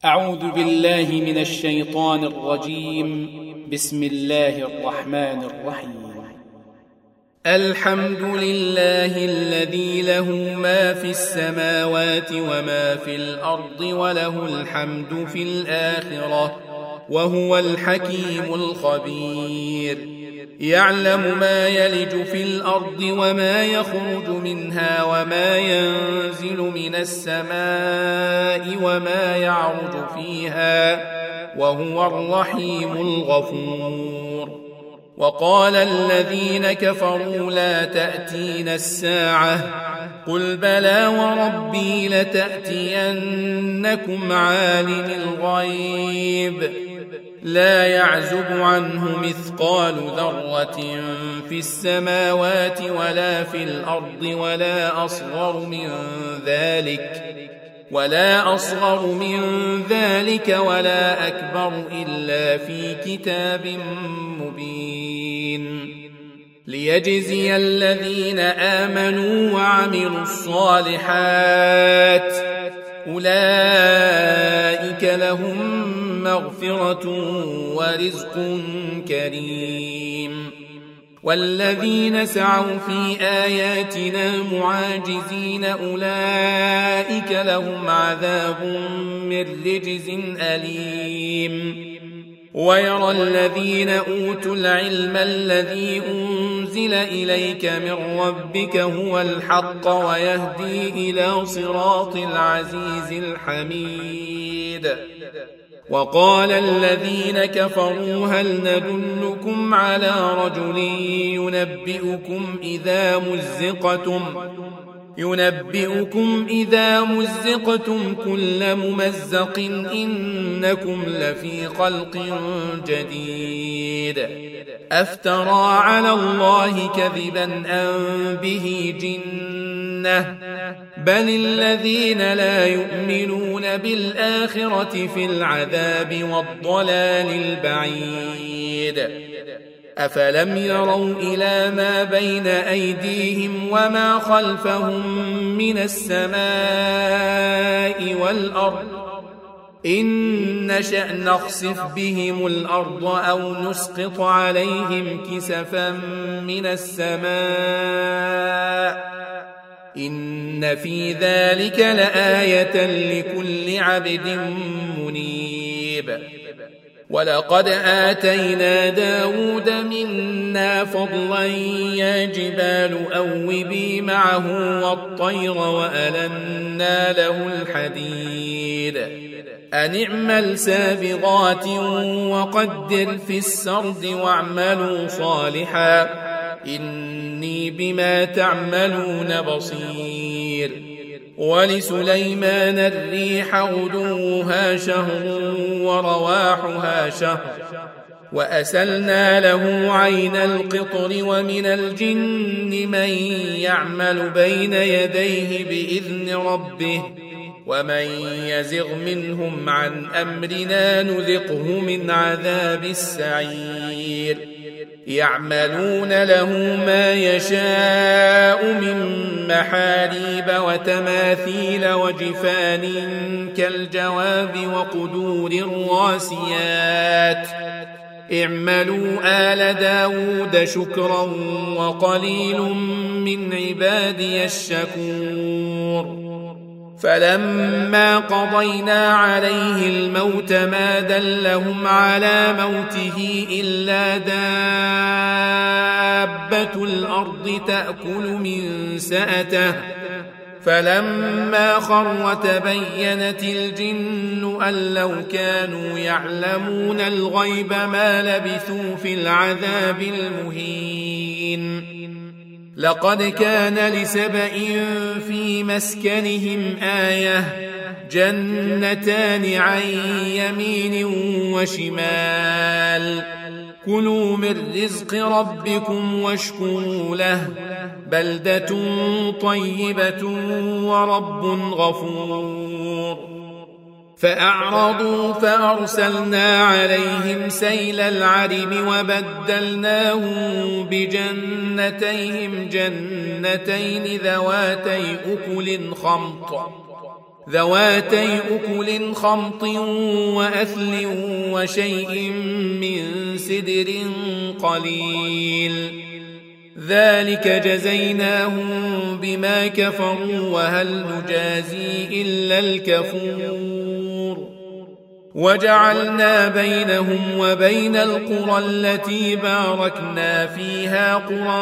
أعوذ بالله من الشيطان الرجيم. بسم الله الرحمن الرحيم. الحمد لله الذي له ما في السماوات وما في الأرض وله الحمد في الآخرة وهو الحكيم الخبير. يعلم ما يلج في الأرض وما يخرج منها وما ينزل من السماء وما يعرج فيها وهو الرحيم الغفور. وقال الذين كفروا لا تأتينا الساعة قل بلى وربي لتأتينكم عالم الغيب لا يعزب عنه مثقال ذرة في السماوات ولا في الأرض ولا أصغر من ذلك ولا أكبر إلا في كتاب مبين. ليجزي الذين آمنوا وعملوا الصالحات أولئك لهم مغفرة ورزق كريم. والذين سعوا في آياتنا معاجزين أولئك لهم عذاب من رجز أليم. ويرى الذين أوتوا العلم الذي أنزل إليك من ربك هو الحق ويهدي إلى صراط العزيز الحميد. وقال الذين كفروا هل ندلكم على رجل ينبئكم إذا مزقتم كل ممزق إنكم لفي خلق جديد. أفترى على الله كذبا أم به جنة بل الذين لا يؤمنون بالآخرة في العذاب والضلال البعيد. أفلم يروا إلى ما بين أيديهم وما خلفهم من السماء والأرض إن نشأ نخسف بهم الأرض أو نسقط عليهم كسفا من السماء إن في ذلك لآية لكل عبد منيب. ولقد آتينا داود منا فضلا يا جبال أوبي معه والطير وألنا له الحديد أن اعمل سابغات وقدر في السرد واعملوا صالحا إني بما تعملون بصير. ولسليمان الريح غدوها شهر ورواحها شهر وأسلنا له عين القطر ومن الجن من يعمل بين يديه بإذن ربه ومن يزغ منهم عن أمرنا نذقه من عذاب السعير. يعملون له ما يشاء من محاريب وتماثيل وجفان كالجواب وقدور الراسيات اعملوا آل داود شكرا وقليل من عبادي الشكور. فلما قضينا عليه الموت ما دلهم على موته إلا دابة الأرض تأكل من سأته فلما خر تبينت الجن أن لو كانوا يعلمون الغيب ما لبثوا في العذاب المهين. لقد كان لسبإ في مسكنهم آية جنتان عن يمين وشمال كلوا من رزق ربكم واشكروا له بلدة طيبة ورب غفور. فأعرضوا فأرسلنا عليهم سيل العرم وبدلناهم بجنتيهم جنتين ذواتي أكل خمط ذواتي أكل خمط وأثل وشيء من سدر قليل ذلك جزيناهم بما كفروا وهل نجازي إلا الكفور وجعلنا بينهم وبين القرى التي باركنا فيها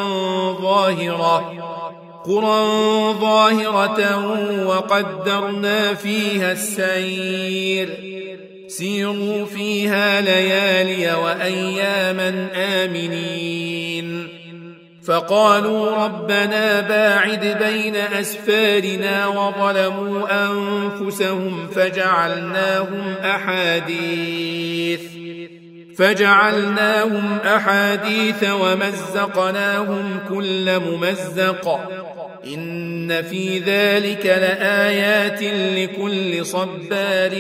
قرى ظاهرة وقدرنا فيها السير سيروا فيها ليالي وأياما آمنين فقالوا ربنا باعد بين أسفارنا وظلموا أنفسهم فجعلناهم أحاديث ومزقناهم كل ممزق إن في ذلك لآيات لكل صبار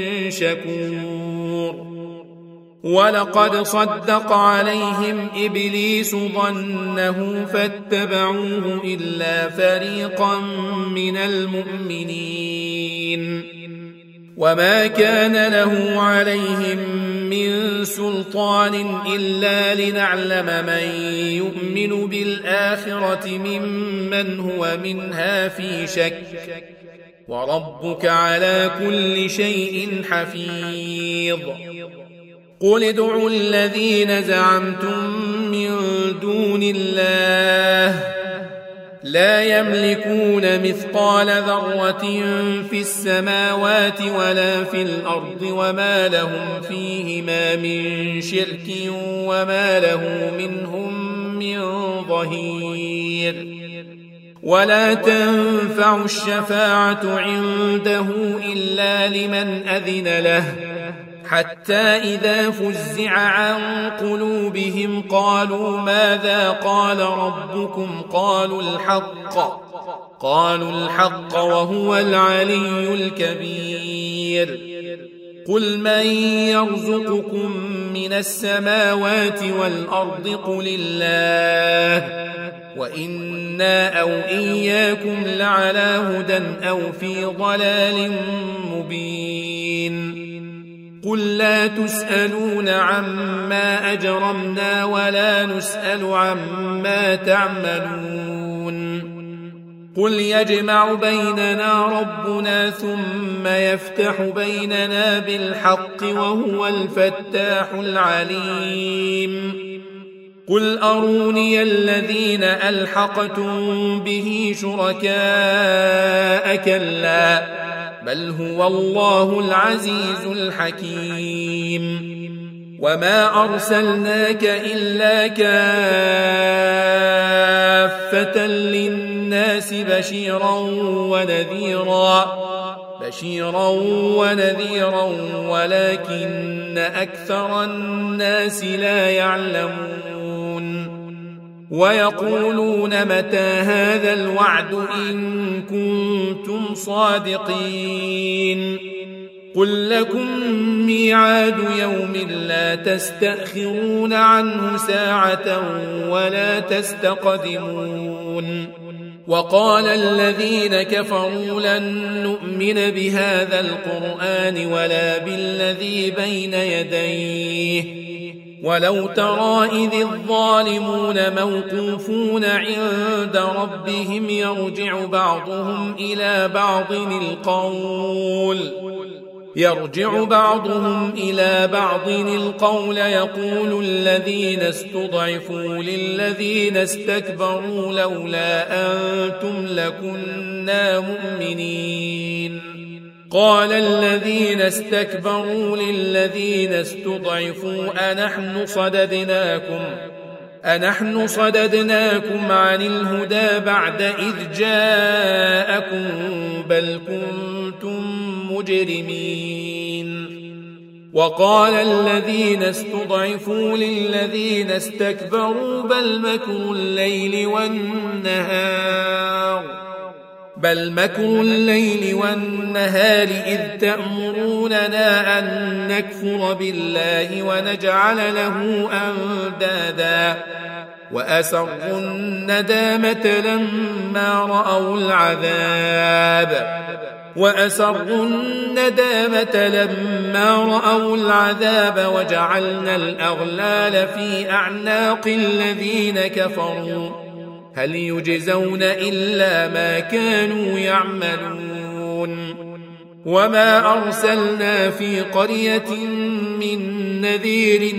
شكور ولقد صدق عليهم إبليس ظنه فاتبعوه إلا فريقا من المؤمنين وما كان له عليهم من سلطان إلا لنعلم من يؤمن بالآخرة ممن هو منها في شك وربك على كل شيء حفيظ قل ادعوا الذين زعمتم من دون الله لا يملكون مثقال ذرة في السماوات ولا في الأرض وما لهم فيهما من شرك وما له منهم من ظهير ولا تنفع الشفاعة عنده إلا لمن أذن له حتى إذا فزع عن قلوبهم قالوا ماذا قال ربكم قالوا الحق وهو العلي الكبير قل من يرزقكم من السماوات والأرض قل الله وإنا أو إياكم لعلى هدى أو في ضلال مبين قل لا تسألون عما أجرمنا ولا نسأل عما تعملون قل يجمع بيننا ربنا ثم يفتح بيننا بالحق وهو الفتاح العليم قل أروني الذين ألحقتم به شركاء كلا بل هو الله العزيز الحكيم وما أرسلناك إلا كافة للناس بشيرا ونذيرا ولكن أكثر الناس لا يعلمون ويقولون متى هذا الوعد إن كنتم صادقين قل لكم ميعاد يوم لا تستأخرون عنه ساعة ولا تستقدمون وقال الذين كفروا لن نؤمن بهذا القرآن ولا بالذي بين يديه ولو ترى إذ الظالمون موقوفون عند ربهم يرجع بعضهم إلى بعض القول يقول الذين استضعفوا للذين استكبروا لولا أنتم لكنا مؤمنين قال الذين استكبروا للذين استضعفوا أنحن صددناكم عن الهدى بعد إذ جاءكم بل كنتم مجرمين وقال الذين استضعفوا للذين استكبروا بل مكر الليل والنهار إذ تأمروننا أن نكفر بالله ونجعل له أندادا وأسروا الندامة لما رأوا العذاب وأسروا الندامة لما رأوا العذاب وجعلنا الأغلال في أعناق الذين كفروا هل يجزون إلا ما كانوا يعملون وما أرسلنا في قرية من نذير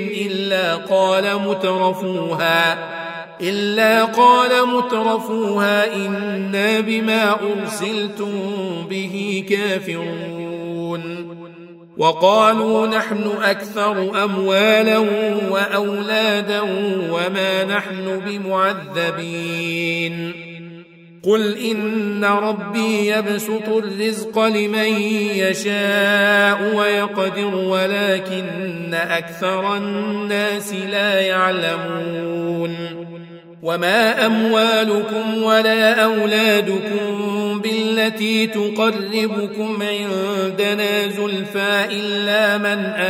إلا قال مترفوها إنا بما أرسلتم به كافرون وقالوا نحن أكثر أموالا وأولادا وما نحن بمعذبين قل إن ربي يبسط الرزق لمن يشاء ويقدر ولكن أكثر الناس لا يعلمون وما أموالكم ولا أولادكم بالتي تقربكم عندنا زلفى إلا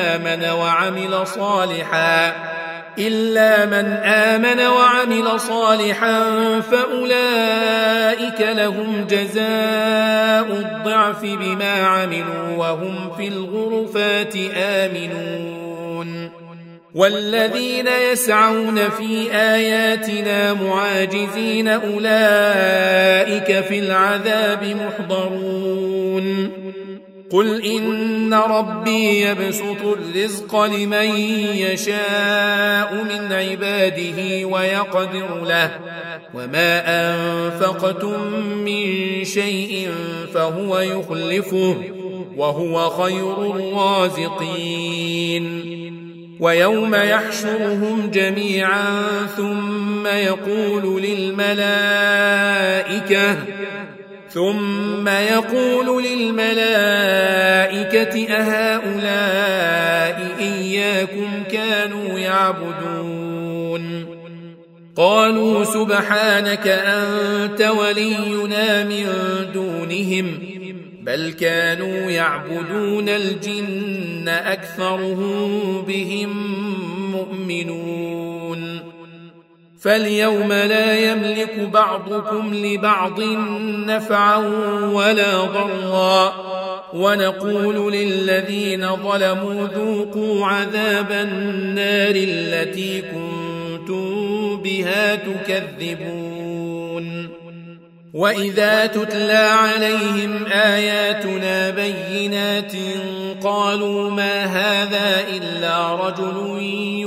من آمن وعمل صالحا فأولئك لهم جزاء الضعف بما عملوا وهم في الغرفات آمنون والذين يسعون في آياتنا معاجزين أولئك في العذاب محضرون قل إن ربي يبسط الرزق لمن يشاء من عباده ويقدر له وما أنفقتم من شيء فهو يخلفه وهو خير الرازقين ويوم يحشرهم جميعا ثم يقول للملائكة أهؤلاء إياكم كانوا يعبدون قالوا سبحانك أنت ولينا من دونهم بل كانوا يعبدون الجن أكثرهم بهم مؤمنون فاليوم لا يملك بعضكم لبعض نفعا ولا ضرا ونقول للذين ظلموا ذوقوا عذاب النار التي كنتم بها تكذبون وإذا تتلى عليهم آياتنا بينات قالوا ما هذا إلا رجل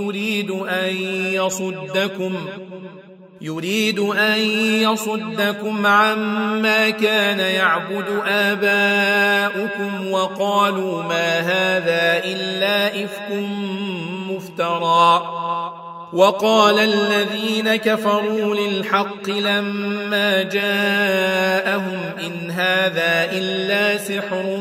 يريد أن يصدكم عما كان يعبد آباؤكم وقالوا ما هذا إلا إفك مفترى وقال الذين كفروا للحق لما جاءهم إن هذا إلا سحر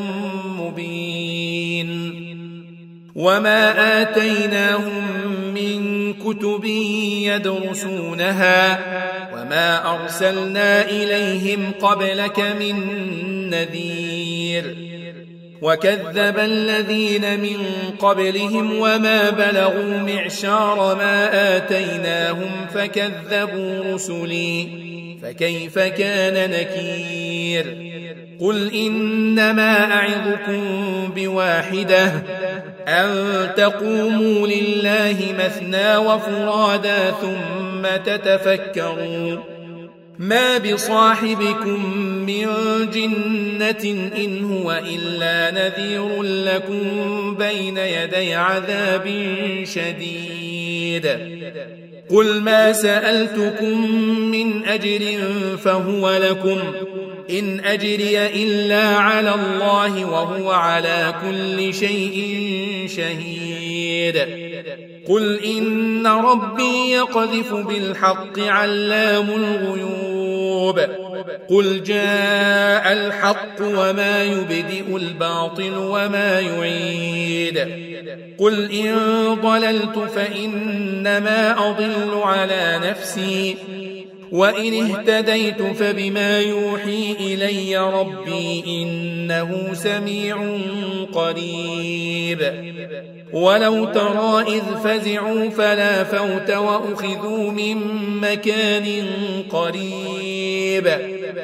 مبين وما آتيناهم من كتب يدرسونها وما أرسلنا إليهم قبلك من نذير وكذب الذين من قبلهم وما بلغوا معشار ما آتيناهم فكذبوا رسلي فكيف كان نكير قل إنما أعظكم بواحدة أن تقوموا لله مثنى وفرادا ثم تتفكروا ما بصاحبكم من جنة إن هو إلا نذير لكم بين يدي عذاب شديد قل ما سألتكم من أجر فهو لكم إن أجري إلا على الله وهو على كل شيء شهيد قل إن ربي يقذف بالحق علام الغيوب قل جاء الحق وما يبدئ الباطل وما يعيد قل إن ضللت فإنما أضل على نفسي وإن اهتديت فبما يوحي إلي ربي إنه سميع قريب ولو ترى إذ فزعوا فلا فوت وأخذوا من مكان قريب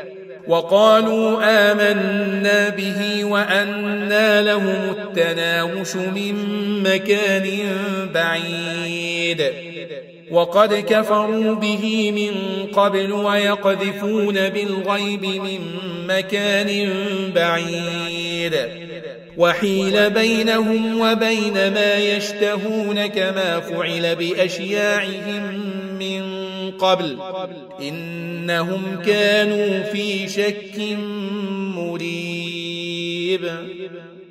وقالوا آمنا به وأنى لهم التناوش من مكان بعيد وقد كفروا به من قبل ويقذفون بالغيب من مكان بعيد وحيل بينهم وبين ما يشتهون كما فعل بأشياعهم من قبل إنهم كانوا في شك مريب.